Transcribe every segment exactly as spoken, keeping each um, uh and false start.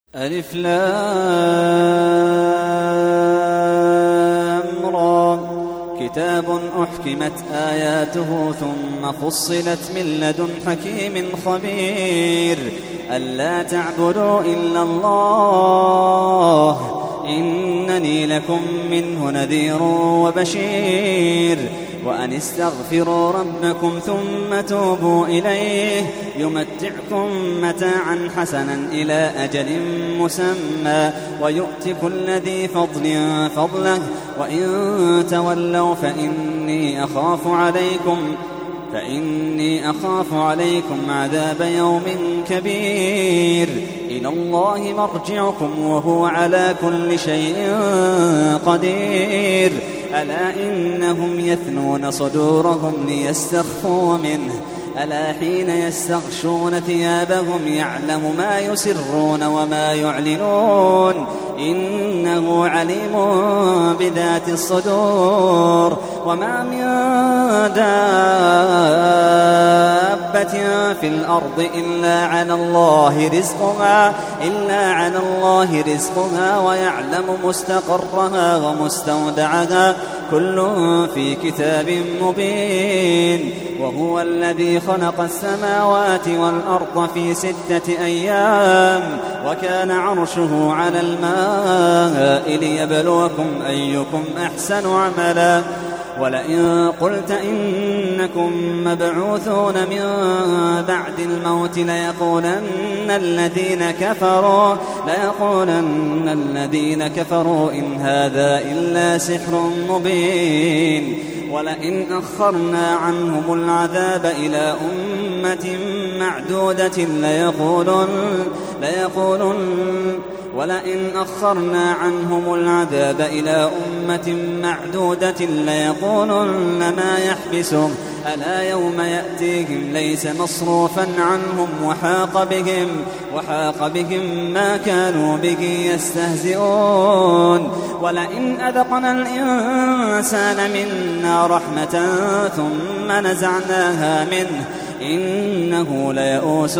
ألف لام را كتاب أحكمت آياته ثم فصلت من لدن حكيم خبير ألا تعبدوا إلا الله إنني لكم منه نذير وبشير وأن استغفروا ربكم ثم توبوا إليه يمتعكم متاعا حسنا إلى أجل مسمى ويؤت كل ذي فضل فضله وإن تولوا فإني أخاف عليكم فإني أخاف عليكم عذاب يوم كبير إلى الله مرجعكم وهو على كل شيء قدير ألا إنهم يثنون صدورهم ليستخفوا منه ألا حين يستغشون ثيابهم يعلم ما يسرون وما يعلنون إنه عليم بذات الصدور وما من دابة في الأرض إلا على الله رزقها إلا على الله رزقها ويعلم مستقرها ومستودعها كل في كتاب مبين وهو الذي خلق السماوات والأرض في ستة أيام وكان عرشه على الماء ليبلوكم أيكم أحسن عملا ولئن قلت إنكم مبعوثون من بعد الموت ليقولن الذين كفروا ليقولن الذين كفروا إن هذا إلا سحر مبين ولئن أخرنا عنهم العذاب إلى أمة معدودة ليقولن ليقولن ولئن أخرنا عنهم العذاب إلى أمة معدودة ليقولن ما يحبسهم ألا يوم يأتيهم ليس مصروفا عنهم وحاق بهم وحاق بهم ما كانوا به يستهزئون ولئن أذقنا الإنسان منا رحمة ثم نزعناها منه إنه ليئوس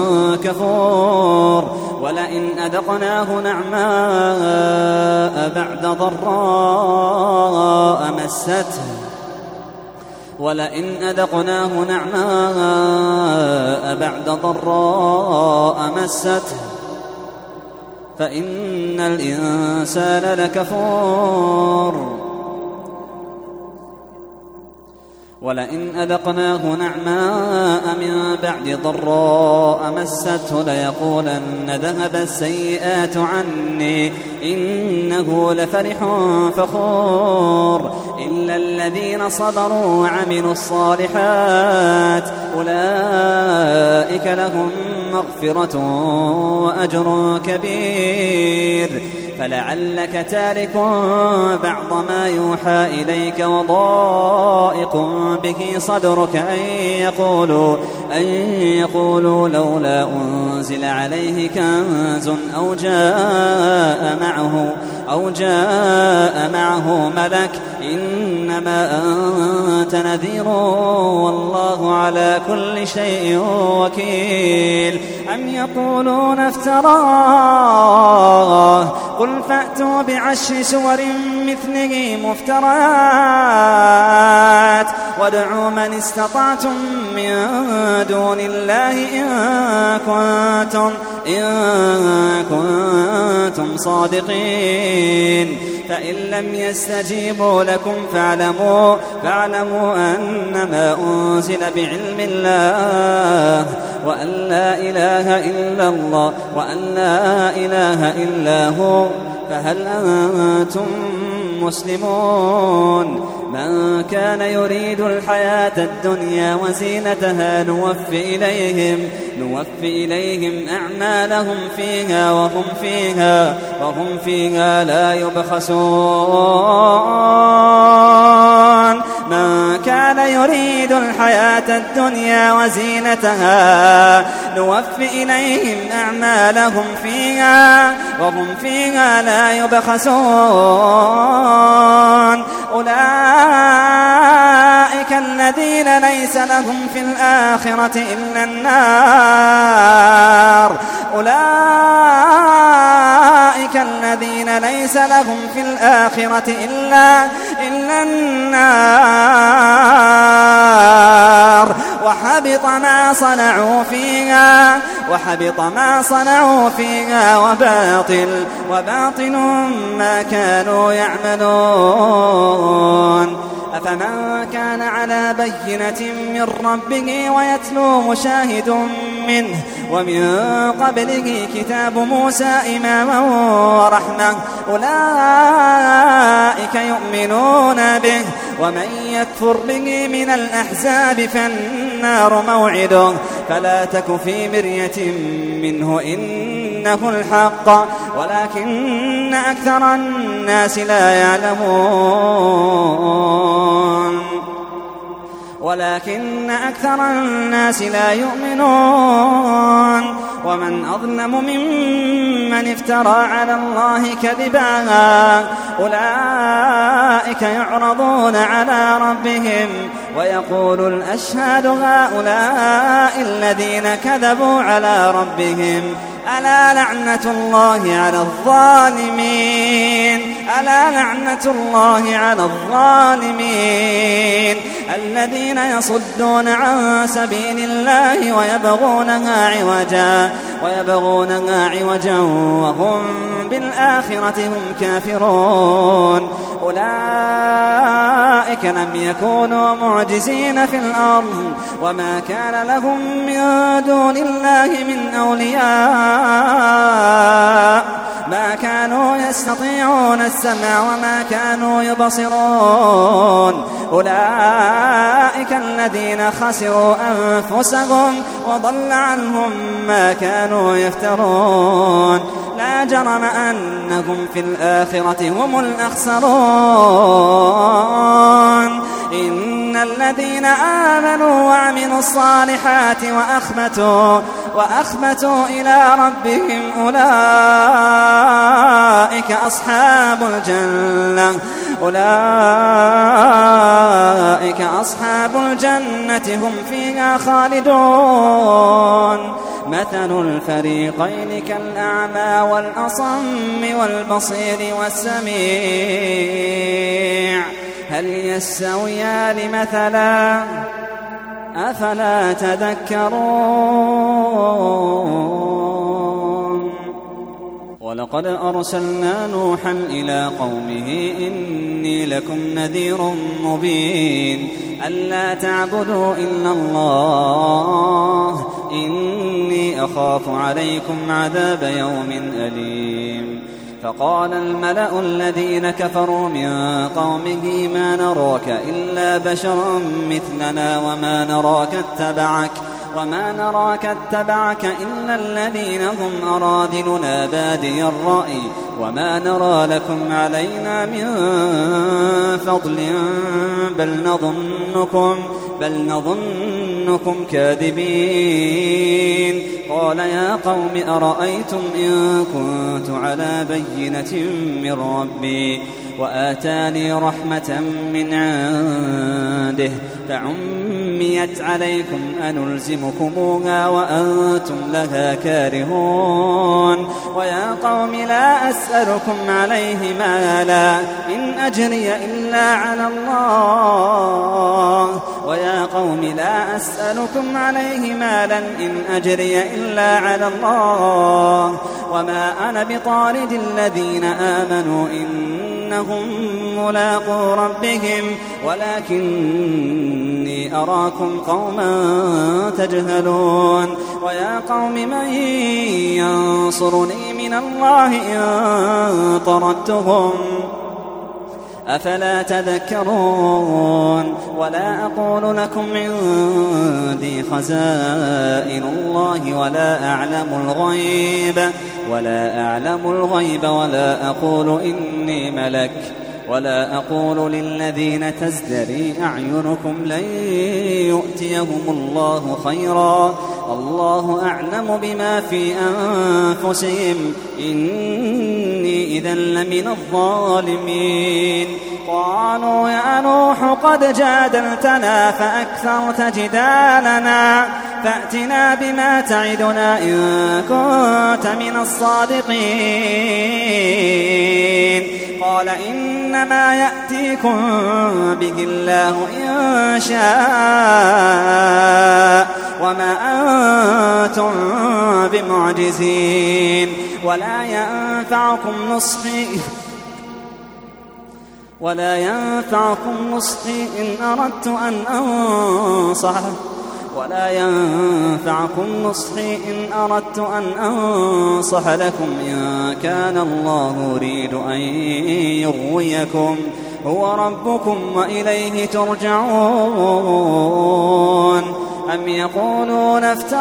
كفور ولئن أذقناه نعماء بعد ضراء مسته ولئن أذقناه نعماء بعد ضراء مسته فإن الإنسان لكفور ولئن أذقناه نعماء من بعد ضراء مسته ليقولن ذهب السيئات عني إنه لفرح فخور إلا الذين صبروا وعملوا الصالحات أولئك لهم مغفرة وأجر كبير فلعلك تارك بعض ما يوحى إليك وضائق به صدرك أن يقولوا, أن يقولوا لولا أنزل عليه كنز أو جاء معه, أو جاء معه ملك إنما أنت نذير والله على كل شيء وكيل أم يقولون افتراه قل فأتوا بعشر سور مثله مفترات وادعوا من استطعتم من دون الله إن كنتم, إن كنتم صادقين فإن لم يستجيبوا لكم فاعلموا, فاعلموا أنما أنزل بعلم الله وأن لا إله إلا الله وأن لا إله إلا هو فهل أنتم مسلمون من كان يريد الحياة الدنيا وزينتها نوفي إليهم, نوفي إليهم أعمالهم فيها وهم فيها, وهم فيها لا يبخسون من كان يريد الحياة الدنيا وزينتها نوفي إليهم أعمالهم فيها وهم فيها لا يبخسون أولئك الذين ليس لهم في الآخرة إلا النار أولئك أولئك الذين ليس لهم في الآخرة إلا, إلا النار وحبط ما صنعوا فيها وحبط ما صنعوا فيها وباطل وباطل ما كانوا يعملون. أفمن كان على بينة من ربه ويتلو مشاهد منه ومن قبله كتاب موسى إماما ورحمة أولئك يؤمنون به ومن يكفر به من الأحزاب فالنار موعده فلا تك في مرية منه إنه الحق ولكن أكثر الناس لا يعلمون ولكن أكثر الناس لا يؤمنون. ومن أظلم ممن افترى على الله كذبا أولئك يعرضون على ربهم ويقول الأشهاد هؤلاء الذين كذبوا على ربهم ألا لعنة الله على الظالمين ألا لعنة الله على الظالمين الذين يصدون عن سبيل الله ويبغونها عوجا ويبغونها عوجا وهم بالآخرة هم كافرون. أولئك لم يكونوا معجزين في الأرض وما كان لهم من دون الله من أولياء ما كانوا يستطيعون السمع وما كانوا يبصرون. أولئك الذين خسروا أنفسهم وضل عنهم ما كانوا يفترون. لا جرم أنهم في الآخرة هم الأخسرون. إن الذين آمنوا وعملوا الصالحات وأخبتوا, وأخبتوا إلى ربهم أولئك أصحاب الجنة أولئك أصحاب الجنة هم فيها خالدون. مثل الفريقين كالأعمى والأصم والبصير والسميع هل يستويان مثلا أفلا تذكرون. ولقد أرسلنا نوحا إلى قومه إني لكم نذير مبين ألا تعبدوا إلا الله إني أخاف عليكم عذاب يوم أليم. فقال الملأ الذين كفروا من قومه ما نراك إلا بشرا مثلنا وما نراك اتبعك وما نراك اتبعك إلا الذين هم أراذلنا بادي الرأي وما نرى لكم علينا من فضل بل نظنكم, بل نظنكم كاذبين. قال يا قوم أرأيتم إن كنت على بينة من ربي وآتاني رحمة من عنده فعميت عليكم أنلزمكموها وأنتم لها كارهون. ويا قوم لا أسألكم عليه مالا إن أجري إلا على الله ويا قوم لا أسألكم عليه مالا إن أجري إلا على الله وما أنا بطارد الذين آمنوا إنهم ملاقو ربهم ولكني أراكم قوما تجهلون. ويا قوم من ينصرني من الله إن طردتهم أفلا تذكرون. ولا أقول لكم عندي خزائن الله ولا أعلم الغيب ولا أعلم الغيب ولا أقول إني ملك ولا أقول للذين تزدري أعينكم لن يؤتيهم الله خيرا الله أعلم بما في أنفسهم إني إذا لمن الظالمين. قالوا يا نوح قد جادلتنا فأكثرت جدالنا فأتنا بما تعدنا إن كنت من الصادقين. قال إنما يأتيكم به الله إن شاء وما أنتم بمعجزين ولا ينفعكم نصحي ولا ينفعكم نصحي إن أردت أن أنصح ولا ينفعكم نصحي إن أردت أن أنصح لكم إن كان الله يريد أن يغويكم هو ربكم وإليه ترجعون أم يقولون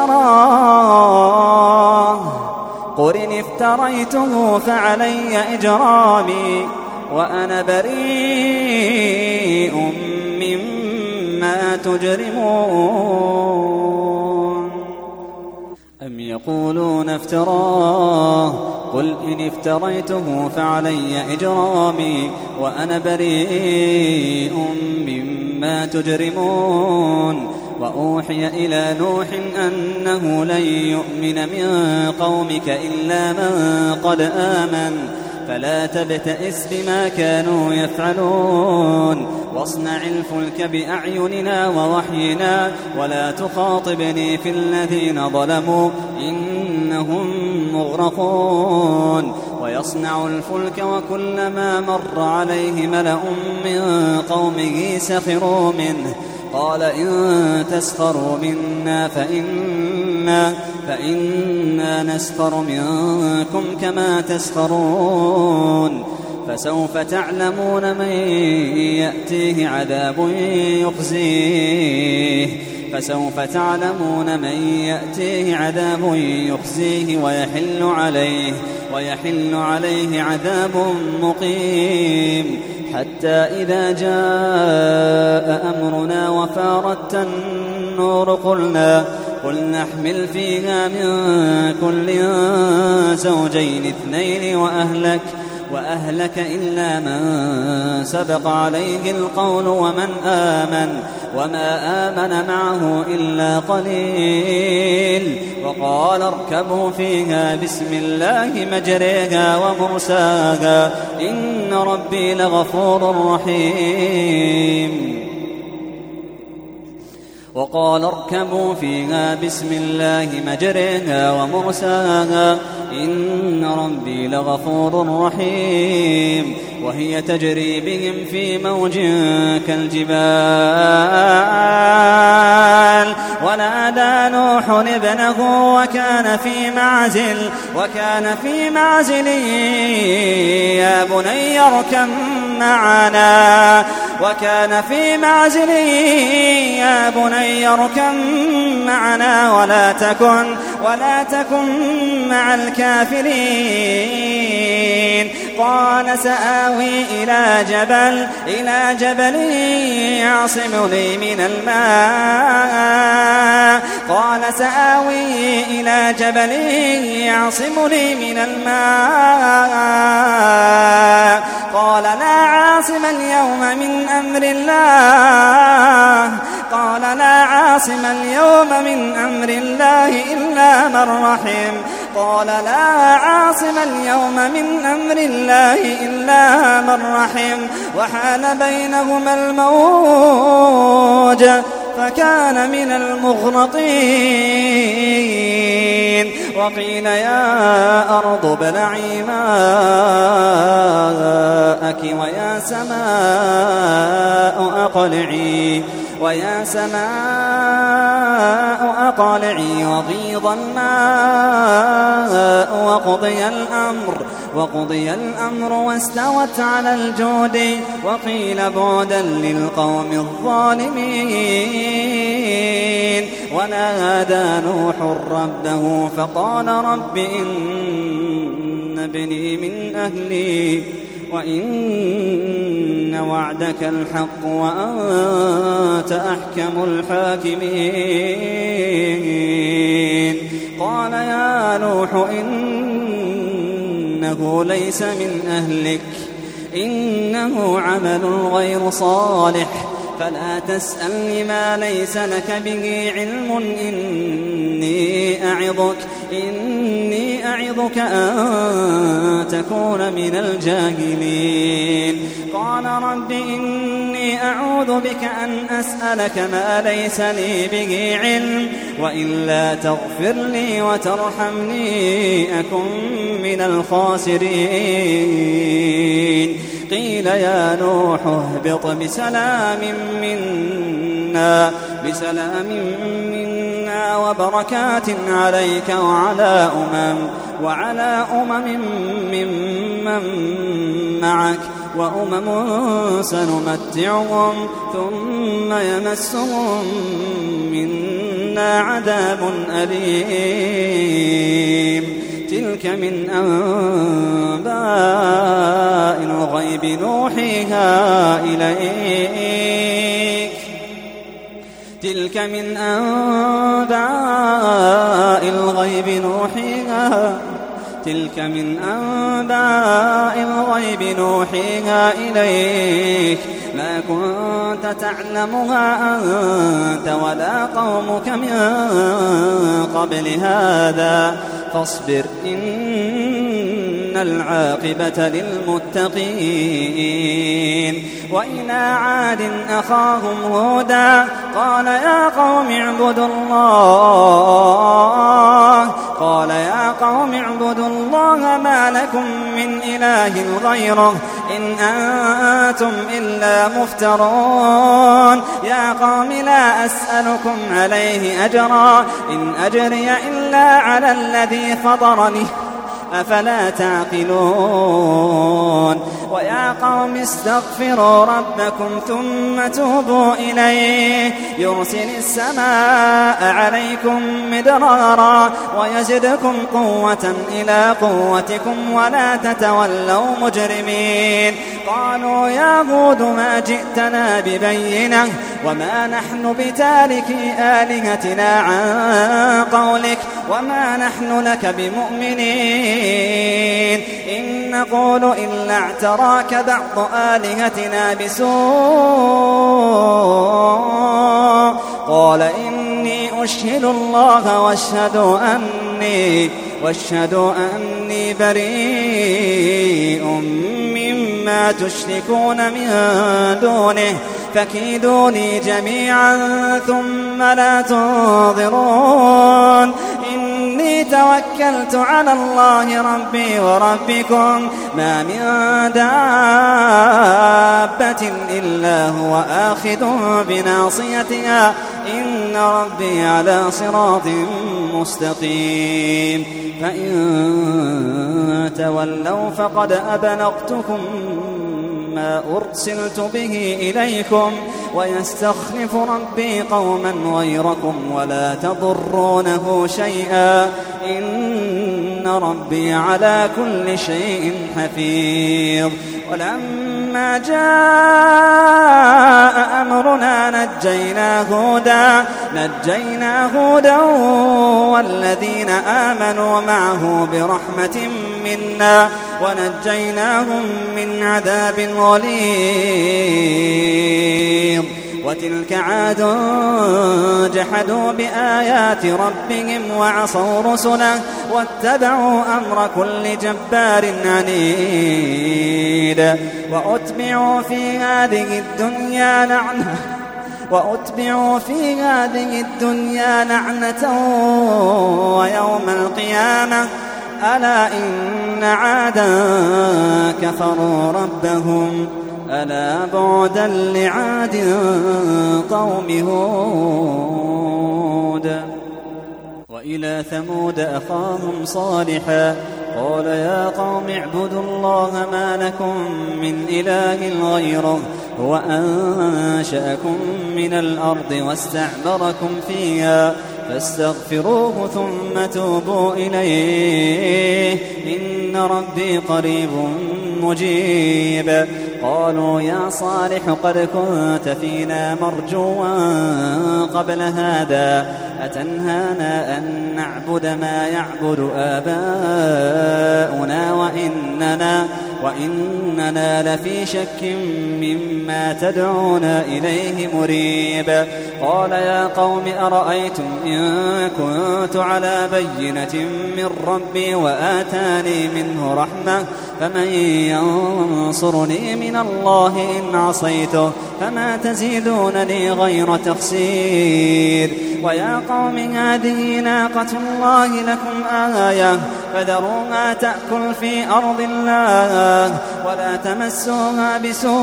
افتراه قل إن افتريته فعلي إجرامي وأنا بريء مما تجرمون أم يقولون افتراه قل إن افتريته فعلي إجرامي وأنا بريء مما تجرمون وأوحي إلى نوح أنه لن يؤمن من قومك إلا من قد آمن فلا تبتئس بما كانوا يفعلون واصنع الفلك بأعيننا ووحينا ولا تخاطبني في الذين ظلموا إنهم مغرقون ويصنع الفلك وكلما مر عليه ملأ من قومه سخروا منه قال إن تسخروا منا فإنا, فإنا نسخر منكم كما تسخرون فسوف تعلمون من يأتيه عذاب يخزيه فسوف تعلمون من يأتيه عذاب يخزيه ويحل عليه ويحل عليه عذاب مقيم حتى إذا جاء أمرنا وفارت النور قلنا قل نحمل فيها من كل زوجين اثنين وأهلك وأهلك إلا من سبق عليه القول ومن آمن وما آمن معه إلا قليل وقال اركبوا فيها بسم الله مجريها ومرساها إن ربي لغفور رحيم وقال اركبوا فيها بسم الله مجريها ومرساها إن ربي لغفور رحيم وهي تجري بهم في موج كالجبال ونادى نوح ابنه وكان في معزل وكان في معزل يا بني اركب معنا وكان في معزل يا بني اركب معنا ولا تكن ولا تكن مع الكافرين قال سآوي إلى جبل إلى جبل يعصمني من الماء قال سآوي إلى جبل يعصمني من الماء قال لا عاصم اليوم من أمر الله قال لا عاصم اليوم من أمر الله إلا من رحم قال لا عاصم اليوم من أمر الله إلا من رحم وحال بينهما الموج فكان من المغرقين وقيل يا أرض ابلعي ماءك ويا سماء أقلعي ويا سماء أقلعي وغيض الماء وقضي الأمر وقضي الأمر واستوت على الجود وقيل بعدا للقوم الظالمين ونادى نوح ربه فقال رب إن ابني من أهلي وإن وعدك الحق وأنت أحكم الحاكمين قال يا نوح إنه ليس من أهلك إنه عمل غير صالح فلا تسألني ما ليس لك به علم إني أعظك إني يعظك أن تكون من الجاهلين. قال رب إني أعوذ بك أن أسألك ما ليس لي به علم وإلا تغفر لي وترحمني أكن من الخاسرين. قيل يا نوح اهبط بسلام منا بسلام منا وبركات عليك وعلى أمم وعلى أمم ممن معك وأمم سنمتعهم ثم يمسهم منا عذاب أليم. تلك من أنباء الغيب نوحيها إليك تلك من أنباء الغيب نوحيها تلك من أنباء الغيب نوحيها إليك ما كنت تعلمها أنت ولا قومك من قبل هذا فاصبر إن العاقبة للمتقين. وإلى عاد أخاهم هودا قال يا قوم اعبدوا الله قال يا قوم اعبدوا الله ما لكم من إله غيره إن أنتم إلا مفترون. يا قوم لا أسألكم عليه أجرا إن أجري إلا على الذي فطرني أفلا تعقلون. ويا قوم استغفروا ربكم ثم توبوا إليه يرسل السماء عليكم مدرارا ويزدكم قوة إلى قوتكم ولا تتولوا مجرمين. قالوا يا هود ما جئتنا ببينة وما نحن بتاركي آلهتنا عن قولك وما نحن لك بمؤمنين إن نقول إلا اعتراك بعض آلهتنا بسوء. قال إني أشهد الله واشهدوا أني واشهدوا أني بريء مما تشركون من دونه فكيدوني جميعا ثم لا تنظرون. إني توكلت على الله ربي وربكم ما من دابة إلا هو آخذ بناصيتها إن ربي على صراط مستقيم. فإن تولوا فقد أبلغتكم ما أرسلت به إليكم ويستخلف ربي قوما غيركم ولا تضرونه شيئا إن ربي على كل شيء حفيظ. ولما جاء أمرنا نجينا هودا نجينا هودا والذين آمنوا معه برحمة منا ونجيناهم من عذاب غليظ. وتلك عاد جحدوا بآيات ربهم وعصوا رسله واتبعوا أمر كل جبار عنيد. وأتبعوا في هذه الدنيا لعنة وأتبعوا في هذه الدنيا لعنة ويوم القيامة ألا إن عادا كفروا ربهم ألا بعدا لعاد قوم هود. وإلى ثمود أخاهم صالحا قال يا قوم اعبدوا الله ما لكم من إله غيره هو أنشأكم من الأرض واستعمركم فيها فاستغفروه ثم توبوا إليه إن ربي قريب مجيب. قالوا يا صالح قد كنت فينا مرجوا قبل هذا أتنهانا أن نعبد ما يعبد آباؤنا وإننا, وإننا لفي شك مما تدعونا إليه مريب. قال يا قوم أرأيتم إن كنت على بينة من ربي وآتاني منه رحمة فمن ينصرني من الله إن عصيته فما تزيدونني غير تخسير. ويا قوم هذه ناقة الله لكم آية فذروها تأكل في أرض الله ولا تمسوها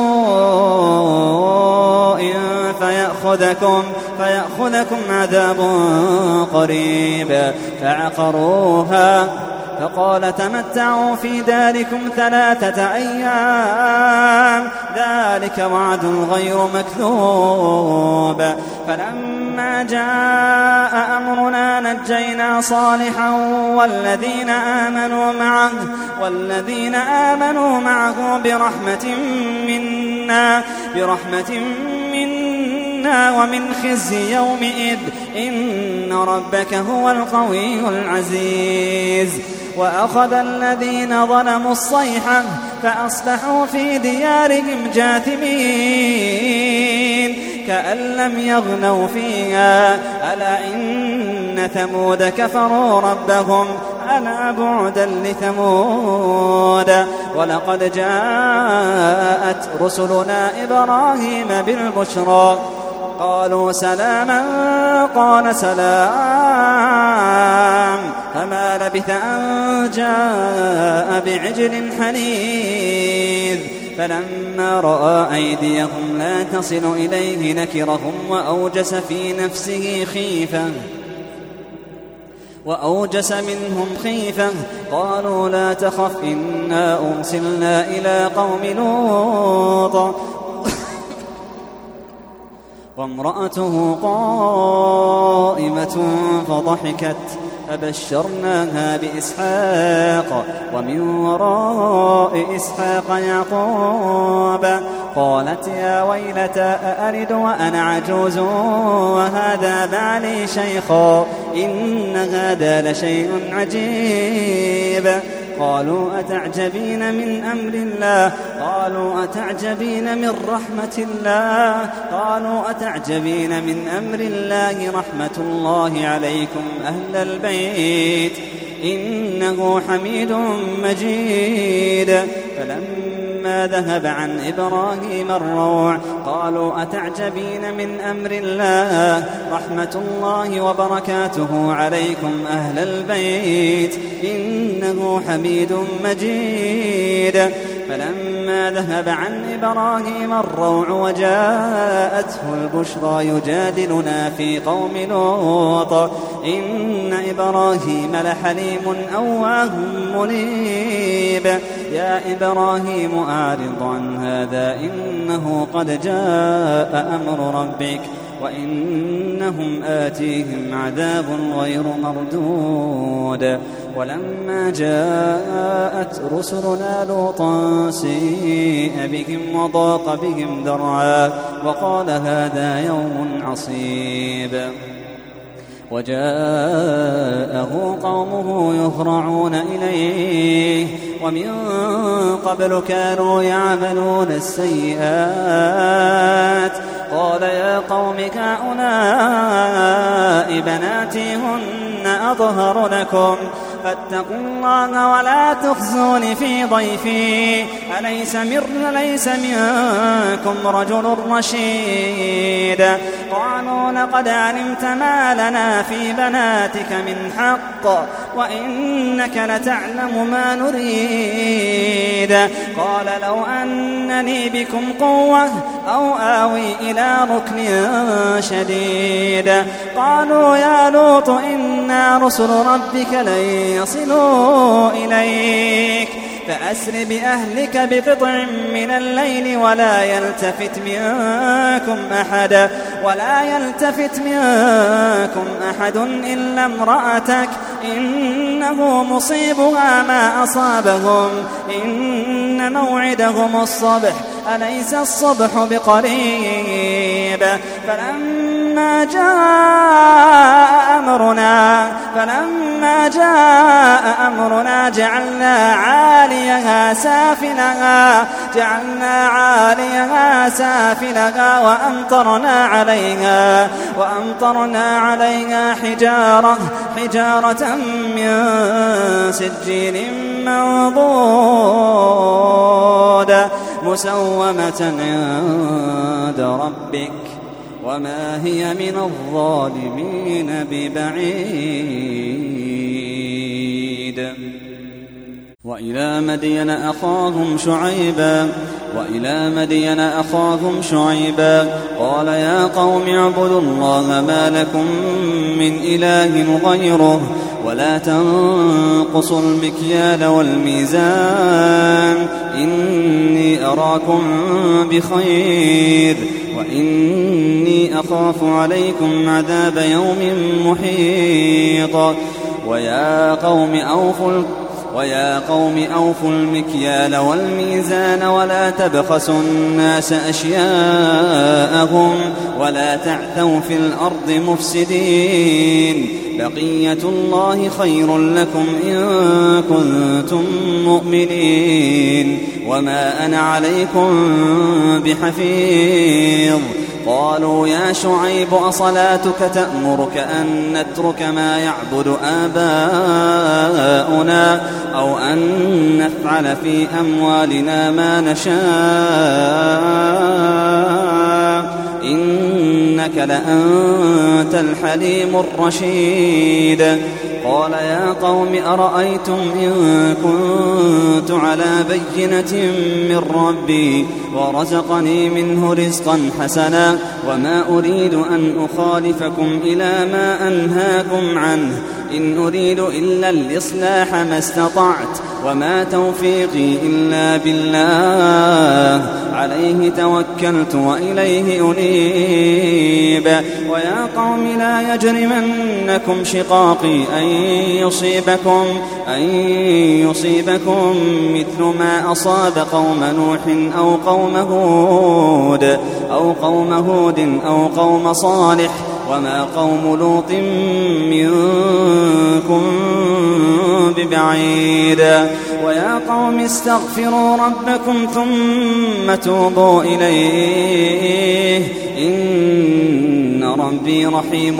بسوء فيأخذكم, فيأخذكم عذاب قريب. فعقروها فقال تمتعوا في داركم ثلاثة أيام ذلك وعد غير مكذوب. فلما جاء أمرنا نجينا صالحا والذين آمنوا معه, والذين آمنوا معه برحمة منا, برحمة منا ومن خزي يومئذ إن ربك هو القوي العزيز. وأخذ الذين ظلموا الصيحة فأصبحوا في ديارهم جاثمين كأن لم يغنوا فيها ألا إن ثمود كفروا ربهم ألا بعدا لثمود. ولقد جاءت رسلنا إبراهيم بالبشرى قالوا سلاما قال سلام فما لبث أن جاء بعجل حنيذ. فلما رأى أيديهم لا تصل إليه نكرهم وأوجس في نفسه خيفة وأوجس منهم خيفة قالوا لا تخف إنا أرسلنا إلى قوم لوط وامرأته قائمة فضحكت فبشرناها بإسحاق ومن وراء إسحاق يعقوب. قالت يا ويلتى أألد وأنا عجوز وهذا بعلي شيخا إن هذا لشيء عجيب. قالوا أتعجبين من أمر الله قالوا أتعجبين من رحمة الله قالوا أتعجبين من أمر الله رحمة الله عليكم أهل البيت إنه حميد مجيد. فلما ذهب عن إبراهيم الروع قالوا أتعجبين من أمر الله رحمة الله وبركاته عليكم أهل البيت إنه حميد مجيد. فلما ذهب عن إبراهيم الروع وجاءته البشرى يجادلنا في قوم لوط إن إبراهيم لحليم أواه منيب. يا إبراهيم أعرض عن هذا إنه قد جاء أمر ربك وإنهم آتيهم عذاب غير مردود. ولما جاءت رسلنا لوطا سيء بهم وضاق بهم ذرعا وقال هذا يوم عصيب. وجاءه قومه يهرعون إليه ومن قبل كانوا يعملون السيئات. قال يا قوم هؤلاء بناتي هن أطهر لكم فاتقوا الله ولا تخزون في ضيفي أليس ليس منكم رجل رشيد. قالوا لقد علمت ما لنا في بناتك من حق وإنك لتعلم ما نريد. قال لو أنني بكم قوة أو آوي إلى ركن شديد. قالوا يا لوط إنا رسل ربك لن يصلوا إليك فأسر بأهلك بقطع من الليل ولا يلتفت منكم أحد ولا يلتفت منكم أحد إلا امرأتك إنه مصيبها ما أصابهم إن موعدهم الصبح أليس الصبح بقريب. فلما فلما جاء أمرنا فلما جاء أمرنا جعلنا عاليها سافلها جعلنا عاليها سافلها وأمطرنا عليها وأمطرنا عليها حجارة حجارة من سجيل منضود مسومة عند ربك وما هي من الظالمين ببعيد. وإلى مدين أخاهم شعيبا وإلى مدين أخاهم شعيبا قال يا قوم اعبدوا الله ما لكم من إله غيره ولا تنقصوا المكيال والميزان إني أراكم بخير وإني أخاف عليكم عذاب يوم محيط. ويا قوم أوفوا ويا قوم أوفوا المكيال والميزان ولا تبخسوا الناس أشياءهم ولا تعثوا في الأرض مفسدين بقية الله خير لكم إن كنتم مؤمنين وما أنا عليكم بحفيظ. قالوا يا شعيب أصلاتك تأمرك أن نترك ما يعبد آباؤنا أو أن نفعل في أموالنا ما نشاء إنك لأنت الحليم الرشيد. قال يا قوم أرأيتم إن كنت على بينة من ربي ورزقني منه رزقا حسنا وما أريد أن أخالفكم إلى ما أنهاكم عنه إن أريد إلا الإصلاح ما استطعت وما توفيقي إلا بالله عليه توكلت وإليه أنيب. ويا قوم لا يجرمنكم شقاقي أن يصيبكم أن يصيبكم مثل ما أصاب قوم نوح أو قوم هود أو قوم هود أو قوم صالح وما قوم لوط منكم ببعيد. ويا قوم استغفروا ربكم ثم توبوا إليه إن ربي رحيم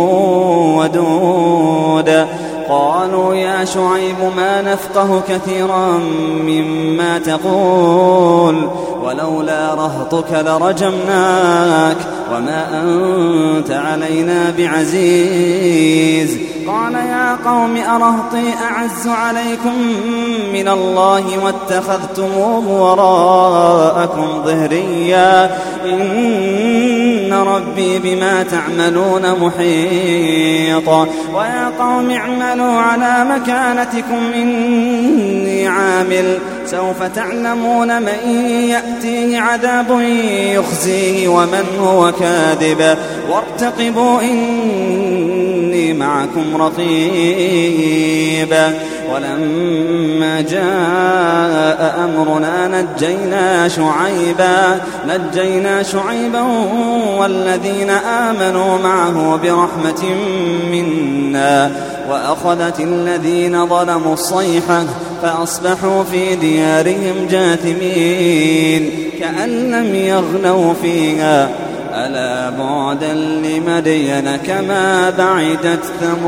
ودود. قالوا يا شعيب ما نفقه كثيرا مما تقول ولولا رهطك لرجمناك وما أنت علينا بعزيز. قال يا قوم أرهطي أعز عليكم من الله واتخذتموه وراءكم ظهريا إن ربي بما تعملون محيط. ويا قوم اعملوا على مكانتكم إني عامل سوف تعلمون من يأتيه عذاب يخزيه ومن هو كاذب وارتقبوا إني معكم رقيب. ولما جاء أمرنا نجينا شعيبا نجينا شعيبا والذين آمنوا معه برحمة منا وأخذت الذين ظلموا الصيحة فأصبحوا في ديارهم جاثمين كأن لم يغنوا فيها ألا بعدا لمدين كما بعدت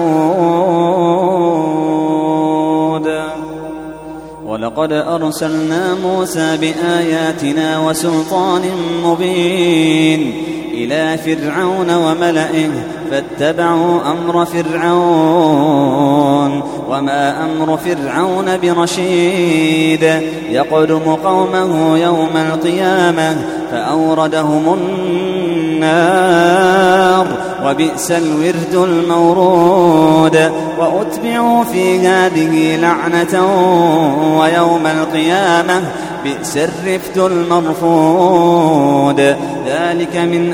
ثمود. ولقد أرسلنا موسى بآياتنا وسلطان مبين إلى فرعون وملئه فاتبعوا أمر فرعون وما أمر فرعون برشيد يقدم قومه يوم القيامة فأوردهم النار وبئس الورد المورود. وأتبعوا في هذه لعنة ويوم القيامة بئس الرفد المرفود. ذلك من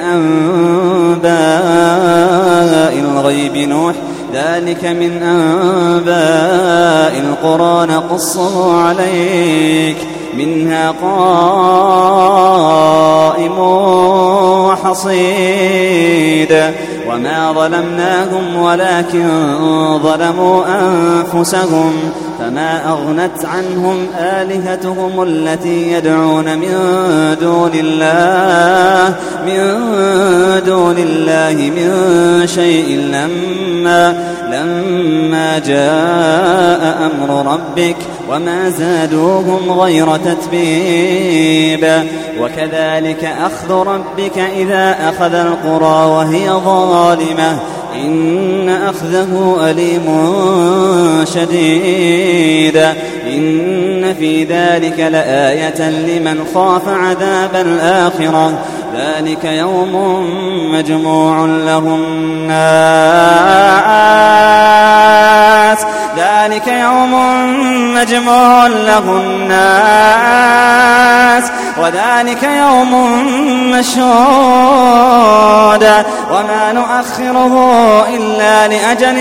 أنباء الغيب نوح ذلك من أنباء القرى نقصه عليك منها قائم وحصيد. وما ظلمناهم ولكن ظلموا أنفسهم فما أغنت عنهم آلهتهم التي يدعون من دون الله من دون الله من شيء لما لما جاء أمر ربك وما زادوهم غير تتبيب وكذلك أخذ ربك إذا أخذ القرى وهي ظالمة إن أخذه أليم شديد إن في ذلك لآية لمن خاف عذاب الآخرة ذلك يوم مجموع له الناس ذلك يوم مجموع له الناس وذلك يوم مشهود وما نؤخره إلا لأجل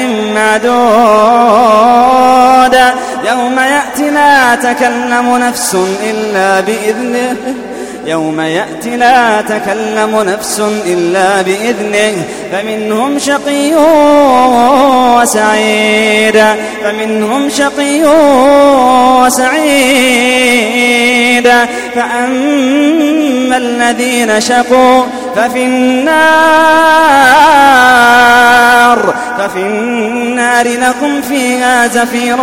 معدود يوم يأتي لا تكلم نفس إلا بإذنه يوم يأتي لا تكلم نفس إلا بإذنه فمنهم شقي وسعيد فمنهم شقي وسعيد فأما الذين شقوا ففي النار ففي النار لكم فيها زفير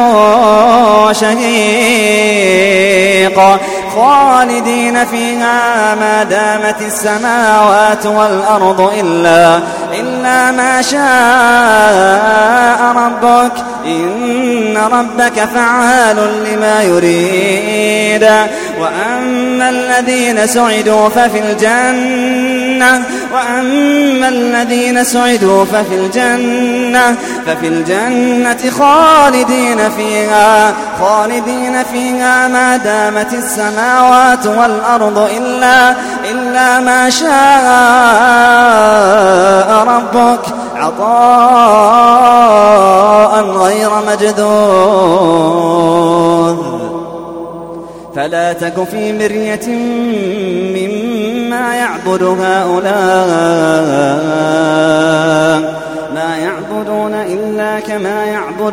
وشهيق خالدين فيها ما دامت السماوات والأرض إلا, إلا ما شاء ربك إن ربك فعال لما يريد وأما الذين سعدوا ففي الجنة وأما الذين سعدوا ففي الجنة ففي الجنة خالدين فيها خالدين فيها ما دامت السماوات والأرض إلا, إلا ما شاء ربك عطاء غير مجذوذ فلا تك في مرية مما يعبد هؤلاء ما يعبدون إلا كما يعبد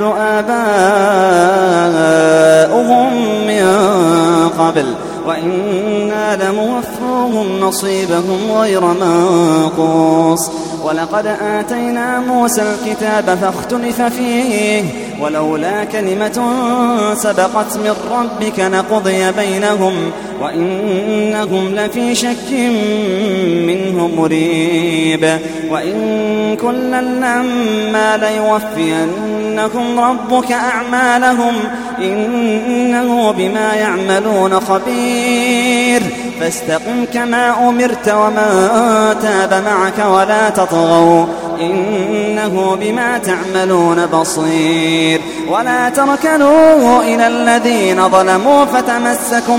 آباؤهم من قبل وإنا لموفوهم نصيبهم غير منقوص ولقد آتينا موسى الكتاب فاختلف فيه ولولا كلمة سبقت من ربك لقضي بينهم وإنهم لفي شك منه مريب وإن كلا لما ليوفينهم ربك أعمالهم إنه بما يعملون خبير فاستقم كما أمرت ومن تاب معك ولا تطغوا إنه بما تعملون بصير ولا تركنوا إلى الذين ظلموا فتمسكم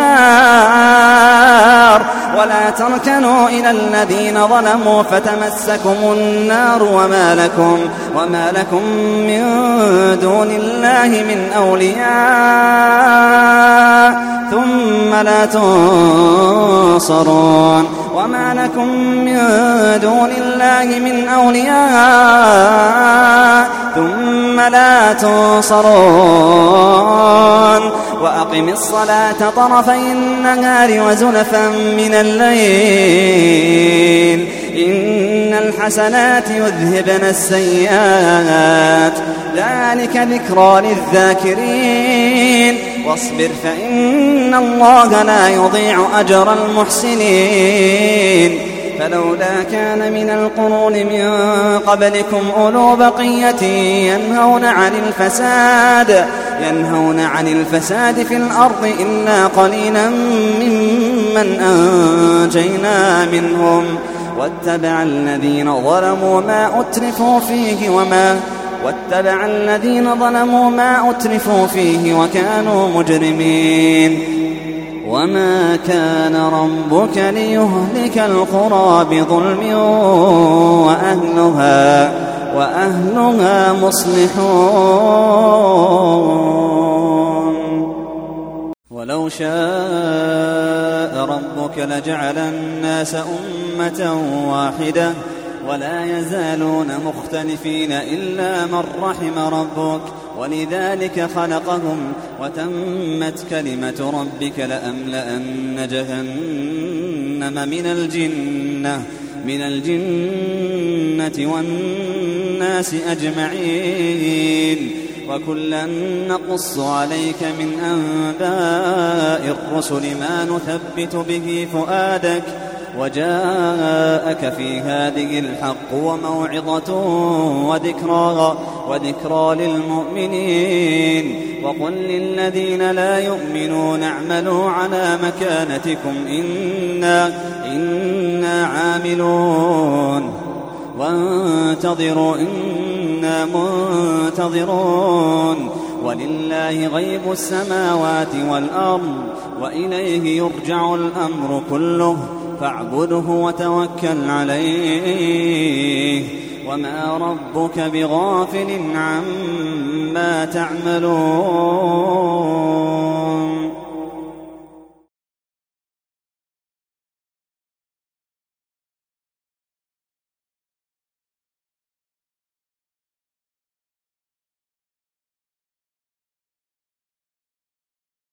النار ولا تركنوا إلى الذين ظلموا فتمسكم النار وما لكم وما لكم من دون الله من أولياء ثم لا تنصرون وما لكم من دون الله من أولياء ثم لا تنصرون وأقم الصلاة طرفي النهار وزلفا من الليل إن الحسنات يذهبن السيئات ذلك ذكرى للذاكرين واصبر فإن الله لا يضيع أجر المحسنين فلولا كان من القرون من قبلكم أولو بقية ينهون عن الفساد ينهون عن الفساد في الأرض إلا قليلا ممن أنجينا منهم واتبع الذين ظلموا ما أترفوا فيه وما واتبع الذين ظلموا ما أترفوا فيه وكانوا مجرمين وما كان ربك ليهلك القرى بظلم وأهلها وأهلها مصلحون ولو شاء ربك لجعل الناس أمة واحدة ولا يزالون مختلفين إلا من رحم ربك ولذلك خلقهم وتمت كلمة ربك لأملأن جهنم من الجنة من الجنة والناس أجمعين وكلا نقص عليك من أنباء الرسل ما نثبت به فؤادك وجاءك في هذه الحق وموعظة وذكرى, وذكرى للمؤمنين وقل للذين لا يؤمنون اعملوا على مكانتكم إنا, إنا عاملون وانتظروا إنا منتظرون ولله غيب السماوات والأرض وإليه يرجع الأمر كله فاعبده وتوكل عليه وما ربك بغافل عما تعملون.